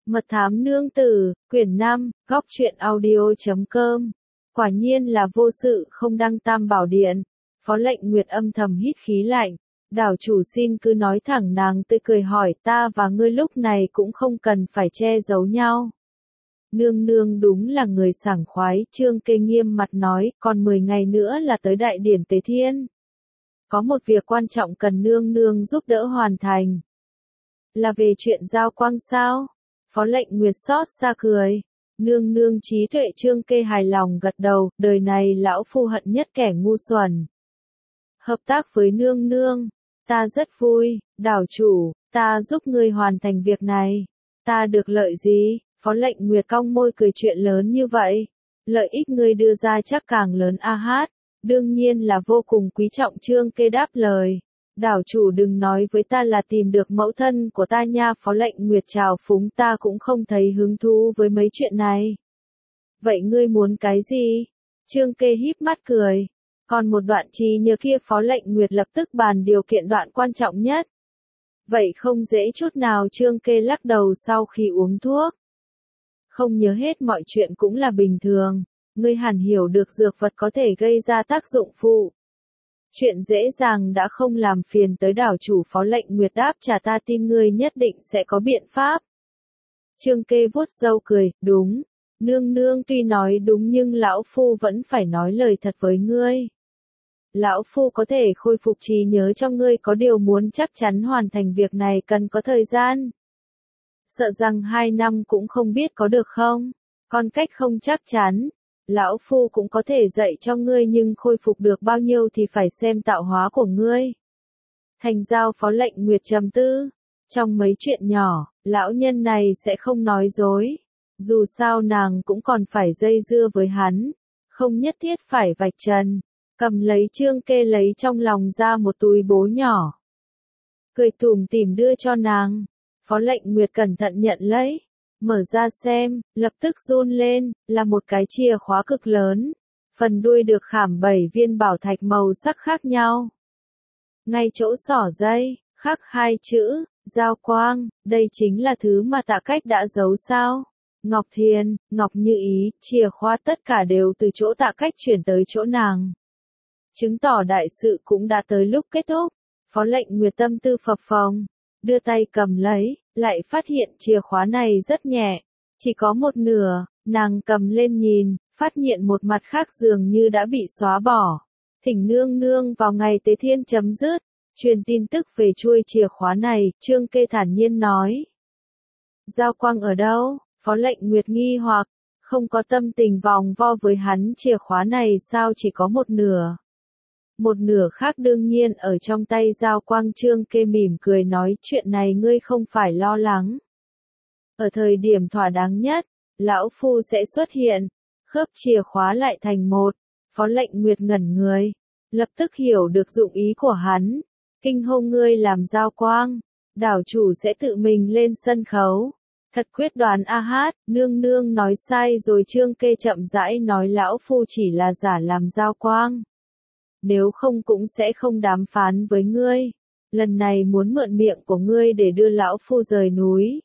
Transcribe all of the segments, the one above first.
Mật thám nương tử, quyển 5, góc truyện audio.com. Quả nhiên là vô sự không đăng tam bảo điện. Phó Lệnh Nguyệt âm thầm hít khí lạnh. Đảo chủ xin cứ nói thẳng, nàng tươi cười hỏi, ta và ngươi lúc này cũng không cần phải che giấu nhau. Nương nương đúng là người sảng khoái, Trương Kê nghiêm mặt nói, còn 10 ngày nữa là tới đại điển Tế Thiên. Có một việc quan trọng cần nương nương giúp đỡ hoàn thành. Là về chuyện giao quang sao? Phó Lệnh Nguyệt xót xa cười. Nương nương trí tuệ. Trương Kê hài lòng gật đầu, đời này lão phu hận nhất kẻ ngu xuẩn. Hợp tác với nương nương, ta rất vui, đảo chủ, ta giúp ngươi hoàn thành việc này. Ta được lợi gì? Phó Lệnh Nguyệt cong môi cười, chuyện lớn như vậy. Lợi ích ngươi đưa ra chắc càng lớn a hát. Đương nhiên là vô cùng quý trọng. Trương Kê đáp lời. Đảo chủ đừng nói với ta là tìm được mẫu thân của ta nha. Phó Lệnh Nguyệt trào phúng, ta cũng không thấy hứng thú với mấy chuyện này. Vậy ngươi muốn cái gì? Trương Kê híp mắt cười. Còn một đoạn trí nhớ kia. Phó Lệnh Nguyệt lập tức bàn điều kiện đoạn quan trọng nhất. Vậy không dễ chút nào. Trương Kê lắc đầu sau khi uống thuốc. Không nhớ hết mọi chuyện cũng là bình thường. Ngươi hẳn hiểu được dược vật có thể gây ra tác dụng phụ. Chuyện dễ dàng đã không làm phiền tới đảo chủ. Phó Lệnh Nguyệt đáp trả, ta tin ngươi nhất định sẽ có biện pháp. Trương Kê vuốt râu cười, đúng. Nương nương tuy nói đúng nhưng lão phu vẫn phải nói lời thật với ngươi. Lão phu có thể khôi phục trí nhớ cho ngươi, có điều muốn chắc chắn hoàn thành việc này cần có thời gian. Sợ rằng 2 năm cũng không biết có được không? Còn cách không chắc chắn. Lão phu cũng có thể dạy cho ngươi nhưng khôi phục được bao nhiêu thì phải xem tạo hóa của ngươi. Thành giao. Phó Lệnh Nguyệt trầm tư. Trong mấy chuyện nhỏ, lão nhân này sẽ không nói dối. Dù sao nàng cũng còn phải dây dưa với hắn. Không nhất thiết phải vạch trần. Cầm lấy. Trương Kê lấy trong lòng ra một túi bố nhỏ. Cười tủm tỉm đưa cho nàng. Phó Lệnh Nguyệt cẩn thận nhận lấy. Mở ra xem, lập tức run lên, là một cái chìa khóa cực lớn. Phần đuôi được khảm 7 viên bảo thạch màu sắc khác nhau. Ngay chỗ xỏ dây, khắc 2 chữ, giao quang, đây chính là thứ mà Tạ Cách đã giấu sao? Ngọc Thiền, Ngọc Như Ý, chìa khóa tất cả đều từ chỗ Tạ Cách chuyển tới chỗ nàng. Chứng tỏ đại sự cũng đã tới lúc kết thúc. Phó Lệnh Nguyệt tâm tư phập phồng, đưa tay cầm lấy. Lại phát hiện chìa khóa này rất nhẹ, chỉ có một nửa. Nàng cầm lên nhìn, phát hiện một mặt khác dường như đã bị xóa bỏ. Thỉnh nương nương vào ngày Tế Thiên chấm dứt, truyền tin tức về chuôi chìa khóa này. Trương Kê thản nhiên nói. Giao quang ở đâu? Phó Lệnh Nguyệt nghi hoặc, không có tâm tình vòng vo với hắn. Chìa khóa này sao chỉ có một nửa? Một nửa khác đương nhiên ở trong tay giao quang. Trương Kê mỉm cười nói, chuyện này ngươi không phải lo lắng. Ở thời điểm thỏa đáng nhất, lão phu sẽ xuất hiện, khớp chìa khóa lại thành một. Phó Lệnh Nguyệt ngẩn người, lập tức hiểu được dụng ý của hắn. Kinh hô, ngươi làm giao quang, đảo chủ sẽ tự mình lên sân khấu. Thật quyết đoán a hát. Nương nương nói sai rồi. Trương Kê chậm rãi nói, lão phu chỉ là giả làm giao quang. Nếu không cũng sẽ không đàm phán với ngươi. Lần này muốn mượn miệng của ngươi để đưa lão phu rời núi.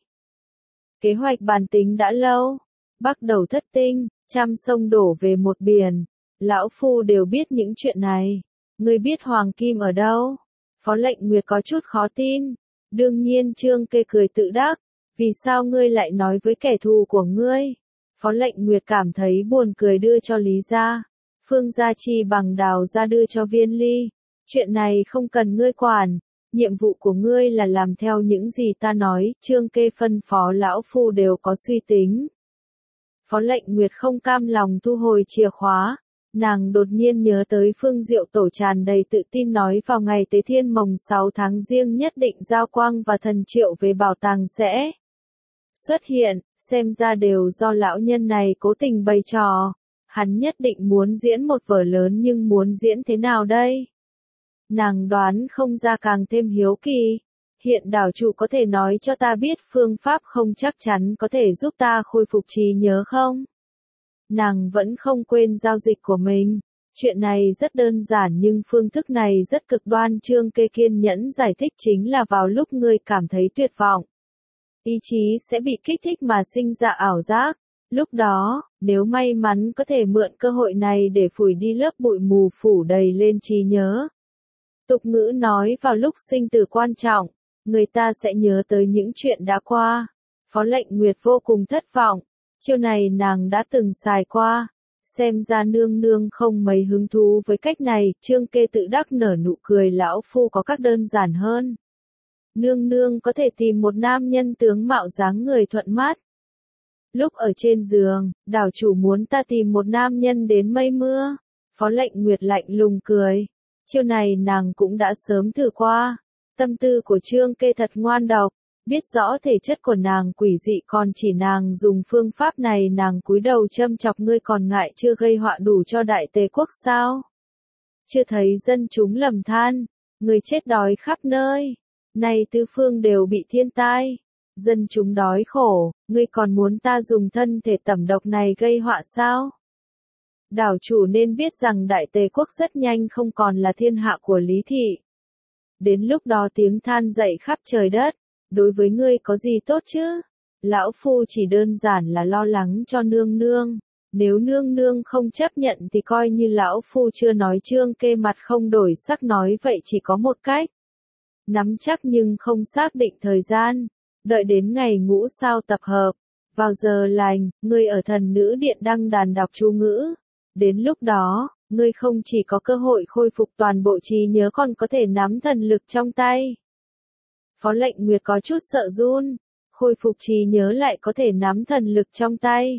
Kế hoạch bàn tính đã lâu. Bắt đầu thất tinh, trăm sông đổ về một biển. Lão phu đều biết những chuyện này. Ngươi biết Hoàng Kim ở đâu? Phó Lệnh Nguyệt có chút khó tin. Đương nhiên. Trương Kê cười tự đắc. Vì sao ngươi lại nói với kẻ thù của ngươi? Phó Lệnh Nguyệt cảm thấy buồn cười, đưa cho Lý gia. Phương gia chi bằng đào ra đưa cho Viên Ly. Chuyện này không cần ngươi quản. Nhiệm vụ của ngươi là làm theo những gì ta nói. Trương Kê phân phó, lão phu đều có suy tính. Phó Lệnh Nguyệt không cam lòng thu hồi chìa khóa. Nàng đột nhiên nhớ tới Phương Diệu Tổ tràn đầy tự tin nói vào ngày Tế Thiên mồng 6 tháng Giêng nhất định Giao Quang và Thần Triệu về bảo tàng sẽ xuất hiện. Xem ra đều do lão nhân này cố tình bày trò. Hắn nhất định muốn diễn một vở lớn, nhưng muốn diễn thế nào đây? Nàng đoán không ra, càng thêm hiếu kỳ. Hiện đảo chủ có thể nói cho ta biết phương pháp không chắc chắn có thể giúp ta khôi phục trí nhớ không? Nàng vẫn không quên giao dịch của mình. Chuyện này rất đơn giản nhưng phương thức này rất cực đoan. Trương Kê kiên nhẫn giải thích, chính là vào lúc ngươi cảm thấy tuyệt vọng. ý chí sẽ bị kích thích mà sinh ra ảo giác. Lúc đó, nếu may mắn có thể mượn cơ hội này để phủi đi lớp bụi mù phủ đầy lên trí nhớ. Tục ngữ nói vào lúc sinh tử quan trọng, người ta sẽ nhớ tới những chuyện đã qua. Phó Lệnh Nguyệt vô cùng thất vọng, chiêu này nàng đã từng xài qua. Xem ra nương nương không mấy hứng thú với cách này, Trương Kê tự đắc nở nụ cười, lão phu có cách đơn giản hơn. Nương nương có thể tìm một nam nhân tướng mạo dáng người thuận mắt. Lúc ở trên giường, đảo chủ muốn ta tìm một nam nhân đến mây mưa. Phó Lệnh Nguyệt lạnh lùng cười. Chiêu này nàng cũng đã sớm thử qua. Tâm tư của Trương Kê thật ngoan độc, biết rõ thể chất của nàng quỷ dị, còn chỉ nàng dùng phương pháp này nàng cúi đầu châm chọc ngươi còn ngại chưa gây họa đủ cho Đại Tề quốc sao? Chưa thấy dân chúng lầm than, người chết đói khắp nơi, nay tứ phương đều bị thiên tai, dân chúng đói khổ, ngươi còn muốn ta dùng thân thể tẩm độc này gây họa sao? Đảo chủ nên biết rằng Đại Tề quốc rất nhanh không còn là thiên hạ của Lý Thị. Đến lúc đó tiếng than dậy khắp trời đất, đối với ngươi có gì tốt chứ? Lão phu chỉ đơn giản là lo lắng cho nương nương, nếu nương nương không chấp nhận thì coi như lão phu chưa nói. Trương Kê mặt không đổi sắc nói vậy chỉ có một cách. Nắm chắc nhưng không xác định thời gian, đợi đến ngày ngũ sao tập hợp, vào giờ lành, ngươi ở Thần Nữ Điện đăng đàn đọc chú ngữ. Đến lúc đó, ngươi không chỉ có cơ hội khôi phục toàn bộ trí nhớ còn có thể nắm thần lực trong tay. Phó Lệnh Nguyệt có chút sợ run, khôi phục trí nhớ lại có thể nắm thần lực trong tay.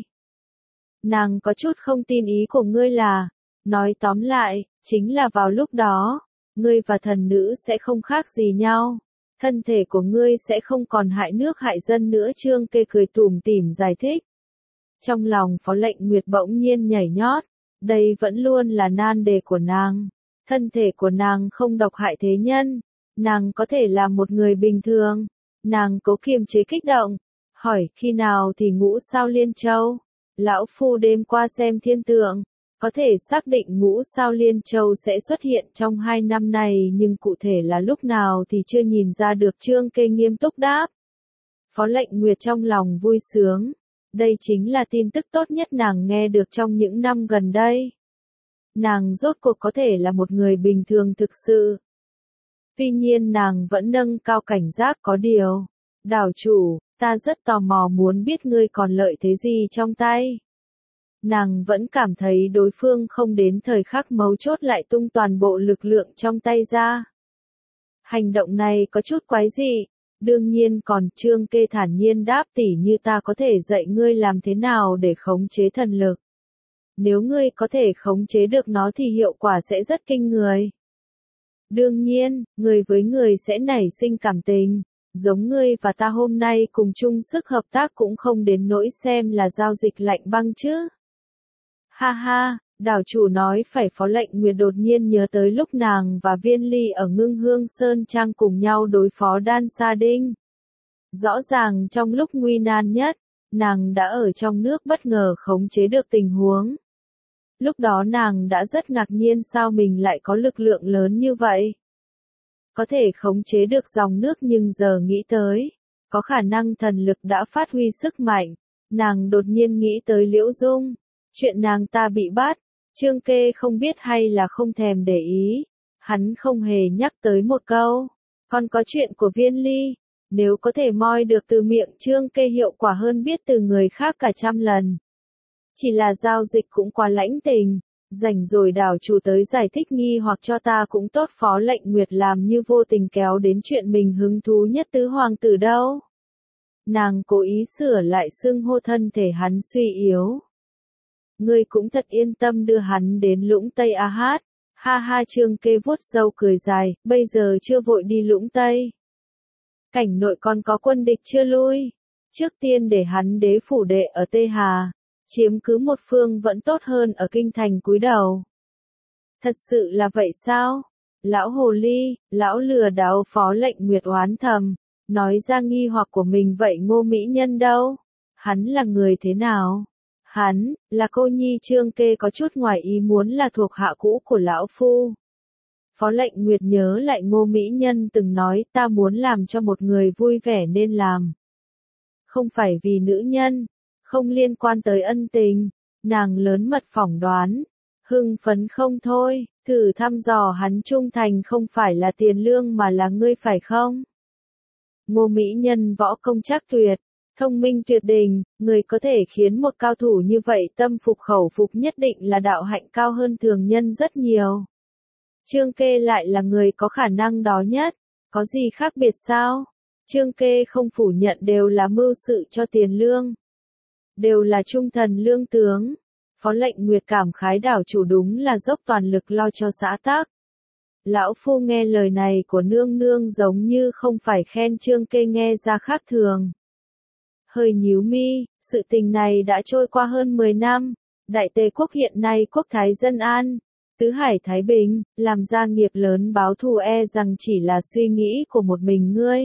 Nàng có chút không tin ý của ngươi là, nói tóm lại, chính là vào lúc đó, ngươi và thần nữ sẽ không khác gì nhau. Thân thể của ngươi sẽ không còn hại nước hại dân nữa. Trương Kê cười tủm tỉm giải thích. Trong lòng Phó Lệnh Nguyệt bỗng nhiên nhảy nhót, đây vẫn luôn là nan đề của nàng. Thân thể của nàng không độc hại thế nhân, nàng có thể là một người bình thường. Nàng cố kiềm chế kích động, hỏi khi nào thì ngũ sao liên châu? Lão phu đêm qua xem thiên tượng, có thể xác định ngũ sao liên châu sẽ xuất hiện trong 2 năm này, nhưng cụ thể là lúc nào thì chưa nhìn ra được. Trương Kê nghiêm túc đáp. Phó Lệnh Nguyệt trong lòng vui sướng, đây chính là tin tức tốt nhất nàng nghe được trong những năm gần đây. Nàng rốt cuộc có thể là một người bình thường thực sự. Tuy nhiên nàng vẫn nâng cao cảnh giác. Có điều, đảo chủ, ta rất tò mò muốn biết ngươi còn lợi thế gì trong tay. Nàng vẫn cảm thấy đối phương không đến thời khắc mấu chốt lại tung toàn bộ lực lượng trong tay ra. Hành động này có chút quái dị. Đương nhiên còn. Trương Kê thản nhiên đáp, tỉ như ta có thể dạy ngươi làm thế nào để khống chế thần lực. Nếu ngươi có thể khống chế được nó thì hiệu quả sẽ rất kinh người. Đương nhiên, người với người sẽ nảy sinh cảm tình, giống ngươi và ta hôm nay cùng chung sức hợp tác cũng không đến nỗi xem là giao dịch lạnh băng chứ. Ha ha, đảo chủ nói phải. Phó Lệnh Nguyệt đột nhiên nhớ tới lúc nàng và Viên Ly ở Ngưng Hương Sơn Trang cùng nhau đối phó Đan Sa Đinh. Rõ ràng trong lúc nguy nan nhất, nàng đã ở trong nước bất ngờ khống chế được tình huống. Lúc đó nàng đã rất ngạc nhiên sao mình lại có lực lượng lớn như vậy. Có thể khống chế được dòng nước, nhưng giờ nghĩ tới, có khả năng thần lực đã phát huy sức mạnh. Nàng đột nhiên nghĩ tới Liễu Dung. Chuyện nàng ta bị bắt, Trương Kê không biết hay là không thèm để ý. Hắn không hề nhắc tới một câu. Còn có chuyện của Viên Ly, nếu có thể moi được từ miệng Trương Kê hiệu quả hơn biết từ người khác cả trăm lần. Chỉ là giao dịch cũng quá lãnh tình, rảnh rồi đảo chủ tới giải thích nghi hoặc cho ta cũng tốt. Phó Lệnh Nguyệt làm như vô tình kéo đến chuyện mình hứng thú nhất. Tứ hoàng tử đâu? Nàng cố ý sửa lại xưng hô thân thể hắn suy yếu. Ngươi cũng thật yên tâm đưa hắn đến Lũng Tây a hát. Ha ha. Trương Kê vuốt râu cười dài, bây giờ chưa vội đi Lũng Tây. Cảnh nội còn có quân địch chưa lui. Trước tiên để hắn đế phủ đệ ở Tê Hà, chiếm cứ một phương vẫn tốt hơn ở kinh thành cúi đầu. Thật sự là vậy sao? Lão hồ ly, lão lừa đảo. Phó Lệnh Nguyệt oán thầm, nói ra nghi hoặc của mình. Vậy Ngô mỹ nhân đâu? Hắn là người thế nào? Hắn, là cô nhi. Trương Kê có chút ngoài ý muốn, là thuộc hạ cũ của lão phu. Phó Lệnh Nguyệt nhớ lại Ngô mỹ nhân từng nói, ta muốn làm cho một người vui vẻ nên làm không phải vì nữ nhân, không liên quan tới ân tình, nàng lớn mật phỏng đoán, hưng phấn không thôi, thử thăm dò hắn trung thành không phải là tiền lương mà là ngươi phải không? Ngô mỹ nhân võ công chắc tuyệt, thông minh tuyệt đỉnh, người có thể khiến một cao thủ như vậy tâm phục khẩu phục nhất định là đạo hạnh cao hơn thường nhân rất nhiều. Trương Kê lại là người có khả năng đó nhất, có gì khác biệt sao? Trương Kê không phủ nhận đều là mưu sự cho tiền lương, đều là trung thần lương tướng. Phó Lệnh Nguyệt cảm khái đảo chủ đúng là dốc toàn lực lo cho xã tắc. Lão phu nghe lời này của nương nương giống như không phải khen Trương Kê nghe ra khác thường. Hơi nhíu mi, sự tình này đã trôi qua hơn 10 năm, Đại Tề quốc hiện nay quốc thái dân an, tứ hải thái bình, làm gia nghiệp lớn báo thù e rằng chỉ là suy nghĩ của một mình ngươi.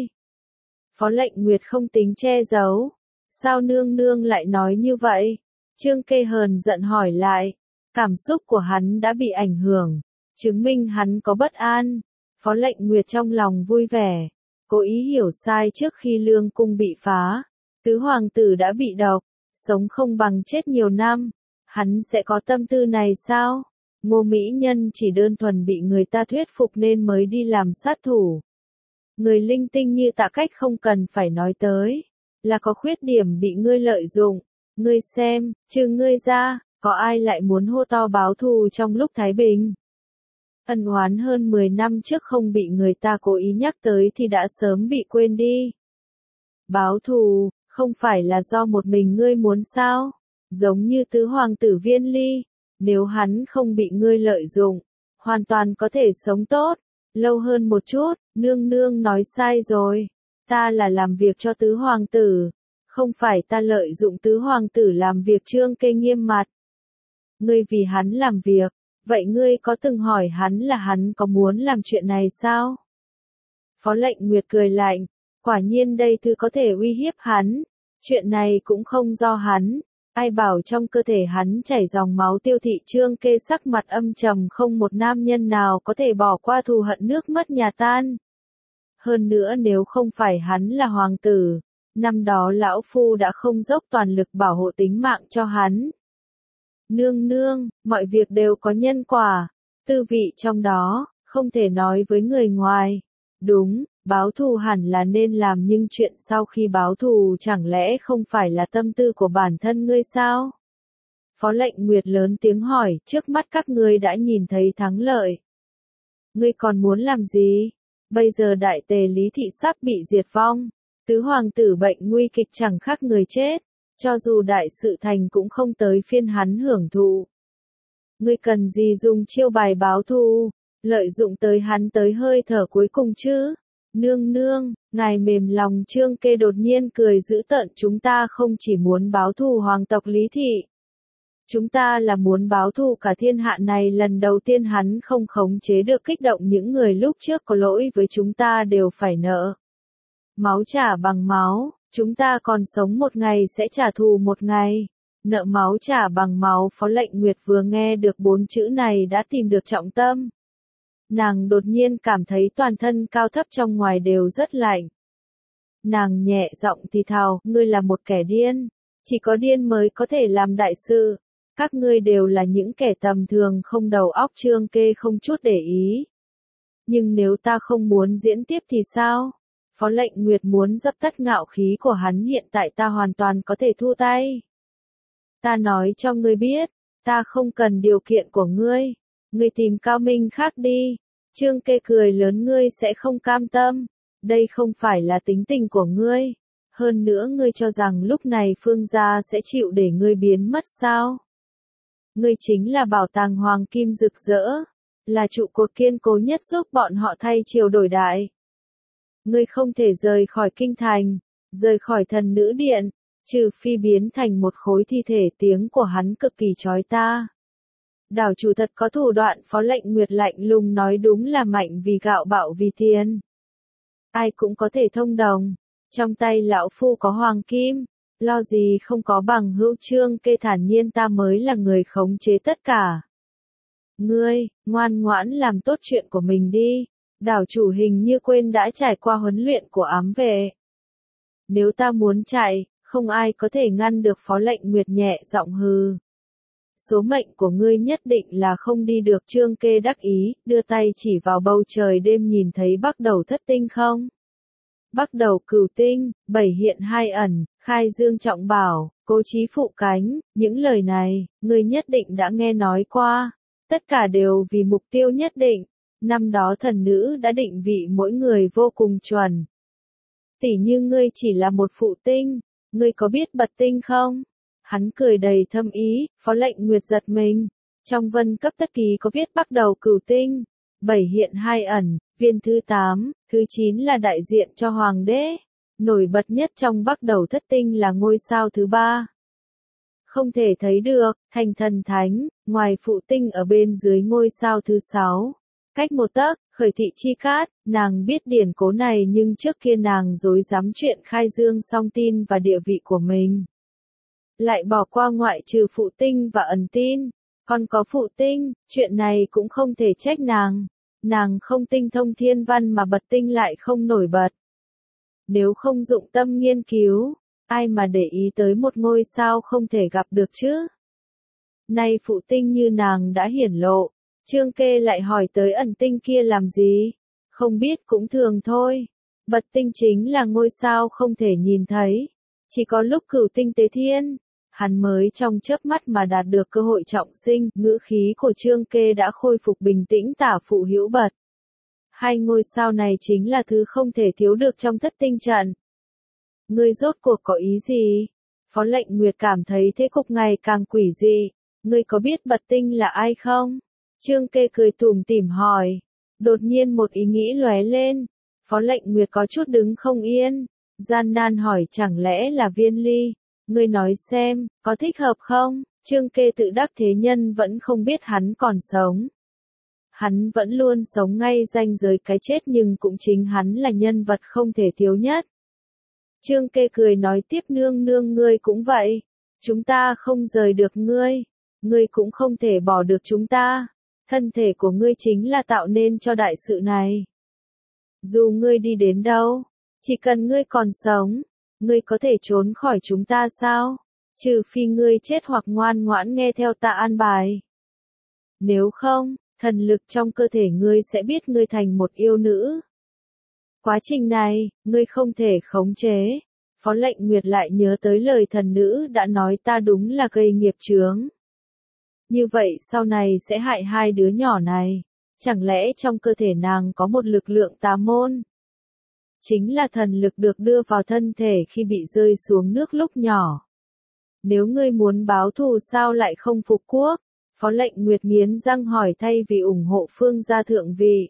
Phó Lệnh Nguyệt không tính che giấu. Sao nương nương lại nói như vậy? Trương Kê hờn giận hỏi lại. Cảm xúc của hắn đã bị ảnh hưởng, chứng minh hắn có bất an. Phó Lệnh Nguyệt trong lòng vui vẻ, cố ý hiểu sai trước khi lương cung bị phá. Tứ hoàng tử đã bị độc, sống không bằng chết nhiều năm. Hắn sẽ có tâm tư này sao? Ngô mỹ nhân chỉ đơn thuần bị người ta thuyết phục nên mới đi làm sát thủ. Người linh tinh như Tạ Cách không cần phải nói tới, là có khuyết điểm bị ngươi lợi dụng. Ngươi xem, trừ ngươi ra, có ai lại muốn hô to báo thù trong lúc thái bình? Ân oán hơn 10 năm trước không bị người ta cố ý nhắc tới thì đã sớm bị quên đi. Báo thù, không phải là do một mình ngươi muốn sao? Giống như tứ hoàng tử Viên Ly, nếu hắn không bị ngươi lợi dụng, hoàn toàn có thể sống tốt, lâu hơn một chút. Nương nương nói sai rồi, ta là làm việc cho tứ hoàng tử, không phải ta lợi dụng tứ hoàng tử làm việc. Trương Kê nghiêm mặt. Ngươi vì hắn làm việc, vậy ngươi có từng hỏi hắn là hắn có muốn làm chuyện này sao? Phó Lệnh Nguyệt cười lạnh, quả nhiên đây thứ có thể uy hiếp hắn, chuyện này cũng không do hắn, ai bảo trong cơ thể hắn chảy dòng máu tiêu thị. Trương Kê sắc mặt âm trầm, không một nam nhân nào có thể bỏ qua thù hận nước mất nhà tan. Hơn nữa nếu không phải hắn là hoàng tử, năm đó lão phu đã không dốc toàn lực bảo hộ tính mạng cho hắn. Nương nương, mọi việc đều có nhân quả, tư vị trong đó, không thể nói với người ngoài. Đúng, báo thù hẳn là nên làm, nhưng chuyện sau khi báo thù chẳng lẽ không phải là tâm tư của bản thân ngươi sao? Phó Lệnh Nguyệt lớn tiếng hỏi, trước mắt các ngươi đã nhìn thấy thắng lợi. Ngươi còn muốn làm gì? Bây giờ Đại Tề Lý Thị sắp bị diệt vong, tứ hoàng tử bệnh nguy kịch chẳng khác người chết, cho dù đại sự thành cũng không tới phiên hắn hưởng thụ. Ngươi cần gì dùng chiêu bài báo thù, lợi dụng tới hắn tới hơi thở cuối cùng chứ? Nương nương, ngài mềm lòng. Trương Kê đột nhiên cười dữ tợn, chúng ta không chỉ muốn báo thù hoàng tộc Lý Thị, chúng ta là muốn báo thù cả thiên hạ này. Lần đầu tiên hắn không khống chế được kích động, những người lúc trước có lỗi với chúng ta đều phải nợ. Máu trả bằng máu, chúng ta còn sống một ngày sẽ trả thù một ngày. Nợ máu trả bằng máu. Phó Lệnh Nguyệt vừa nghe được 4 chữ này đã tìm được trọng tâm. Nàng đột nhiên cảm thấy toàn thân cao thấp trong ngoài đều rất lạnh. Nàng nhẹ giọng thì thào, ngươi là một kẻ điên. Chỉ có điên mới có thể làm đại sự. Các ngươi đều là những kẻ tầm thường không đầu óc. Trương Kê không chút để ý. Nhưng nếu ta không muốn diễn tiếp thì sao? Phó Lệnh Nguyệt muốn dập tắt ngạo khí của hắn, hiện tại ta hoàn toàn có thể thu tay. Ta nói cho ngươi biết, ta không cần điều kiện của ngươi. Ngươi tìm cao minh khác đi. Trương Kê cười lớn, ngươi sẽ không cam tâm. Đây không phải là tính tình của ngươi. Hơn nữa ngươi cho rằng lúc này Phương gia sẽ chịu để ngươi biến mất sao? Ngươi chính là bảo tàng hoàng kim rực rỡ, là trụ cột kiên cố nhất giúp bọn họ thay triều đổi đại. Ngươi không thể rời khỏi kinh thành, rời khỏi thần nữ điện, trừ phi biến thành một khối thi thể. Tiếng của hắn cực kỳ chói ta. Đảo chủ thật có thủ đoạn. Phó Lệnh Nguyệt lạnh lùng nói, đúng là mạnh vì gạo bạo vì tiền. Ai cũng có thể thông đồng. Trong tay lão phu có hoàng kim, lo gì không có bằng hữu. Trương Kê thản nhiên, ta mới là người khống chế tất cả. Ngươi, ngoan ngoãn làm tốt chuyện của mình đi. Đảo chủ hình như quên đã trải qua huấn luyện của ám vệ. Nếu ta muốn chạy, Không ai có thể ngăn được Phó Lệnh Nguyệt nhẹ giọng hừ. Số mệnh của ngươi nhất định là không đi được. Trương Kê đắc ý, đưa tay chỉ vào bầu trời đêm nhìn thấy bắc đầu thất tinh không? Bắc đầu cửu tinh, bảy hiện hai ẩn, khai dương trọng bảo, cố chí phụ cánh, những lời này, ngươi nhất định đã nghe nói qua. Tất cả đều vì mục tiêu nhất định. Năm đó thần nữ đã định vị mỗi người vô cùng chuẩn. Tỉ như ngươi chỉ là một phụ tinh, ngươi có biết bật tinh không? Hắn cười đầy thâm ý, Phó Lệnh Nguyệt giật mình. Trong vân cấp tất ký có viết bắc đầu cửu tinh, bảy hiện hai ẩn, viên thứ 8, thứ 9 là đại diện cho hoàng đế. Nổi bật nhất trong bắc đầu thất tinh là ngôi sao thứ 3. Không thể thấy được, thành thần thánh, ngoài phụ tinh ở bên dưới ngôi sao thứ 6. Cách một tấc, Khởi Thị Chi Cát, nàng biết điển cố này nhưng trước kia nàng dối dám chuyện khai dương song tin và địa vị của mình. Lại bỏ qua ngoại trừ phụ tinh và ẩn tin, còn có phụ tinh, chuyện này cũng không thể trách nàng. Nàng không tinh thông thiên văn mà bật tinh lại không nổi bật. Nếu không dụng tâm nghiên cứu, ai mà để ý tới một ngôi sao không thể gặp được chứ? Nay phụ tinh như nàng đã hiển lộ, Trương Kê lại hỏi tới ẩn tinh kia làm gì? Không biết cũng thường thôi. Bật tinh chính là ngôi sao không thể nhìn thấy. Chỉ có lúc cửu tinh tế thiên, hắn mới trong chớp mắt mà đạt được cơ hội trọng sinh. Ngữ khí của Trương Kê đã khôi phục bình tĩnh tả phụ hữu bật. Hai ngôi sao này chính là thứ không thể thiếu được trong thất tinh trận. Ngươi rốt cuộc có ý gì? Phó Lệnh Nguyệt cảm thấy thế cục ngày càng quỷ dị. Ngươi có biết bật tinh là ai không? Trương Kê cười tủm tỉm hỏi. Đột nhiên một ý nghĩ lóe lên. Phó Lệnh Nguyệt có chút đứng không yên. Gian nan hỏi chẳng lẽ là Viên Ly? Ngươi nói xem, có thích hợp không? Trương Kê tự đắc thế nhân vẫn không biết hắn còn sống. Hắn vẫn luôn sống ngay ranh giới cái chết nhưng cũng chính hắn là nhân vật không thể thiếu nhất. Trương Kê cười nói tiếp nương nương ngươi cũng vậy. Chúng ta không rời được ngươi. Ngươi cũng không thể bỏ được chúng ta. Thân thể của ngươi chính là tạo nên cho đại sự này. Dù ngươi đi đến đâu, chỉ cần ngươi còn sống, ngươi có thể trốn khỏi chúng ta sao? Trừ phi ngươi chết hoặc ngoan ngoãn nghe theo ta an bài. Nếu không, thần lực trong cơ thể ngươi sẽ biết ngươi thành một yêu nữ. Quá trình này, ngươi không thể khống chế. Phó Lệnh Nguyệt lại nhớ tới lời thần nữ đã nói ta đúng là gây nghiệp chướng. Như vậy sau này sẽ hại hai đứa nhỏ này. Chẳng lẽ trong cơ thể nàng có một lực lượng tà môn? Chính là thần lực được đưa vào thân thể khi bị rơi xuống nước lúc nhỏ. Nếu ngươi muốn báo thù sao lại không phục quốc? Phó Lệnh Nguyệt nghiến răng hỏi thay vì ủng hộ Phương gia thượng vị.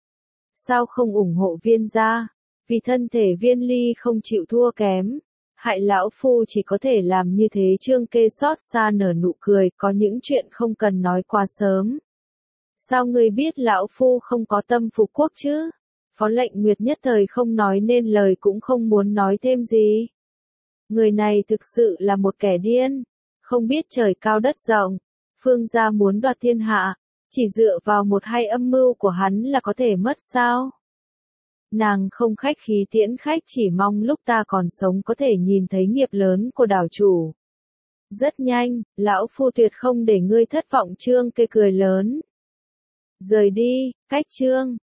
Sao không ủng hộ Viên gia? Vì thân thể Viên Ly không chịu thua kém. Hại lão phu chỉ có thể làm như thế. Trương Kê xót xa nở nụ cười, có những chuyện không cần nói quá sớm. Sao ngươi biết lão phu không có tâm phục quốc chứ? Phó Lệnh Nguyệt nhất thời không nói nên lời cũng không muốn nói thêm gì. Người này thực sự là một kẻ điên, không biết trời cao đất rộng. Phương gia muốn đoạt thiên hạ, chỉ dựa vào một hai âm mưu của hắn là có thể mất sao? Nàng không khách khí tiễn khách, chỉ mong lúc ta còn sống có thể nhìn thấy nghiệp lớn của đảo chủ. Rất nhanh, lão phu tuyệt không để ngươi thất vọng. Trương Kê cười lớn. Rời đi, cách Trương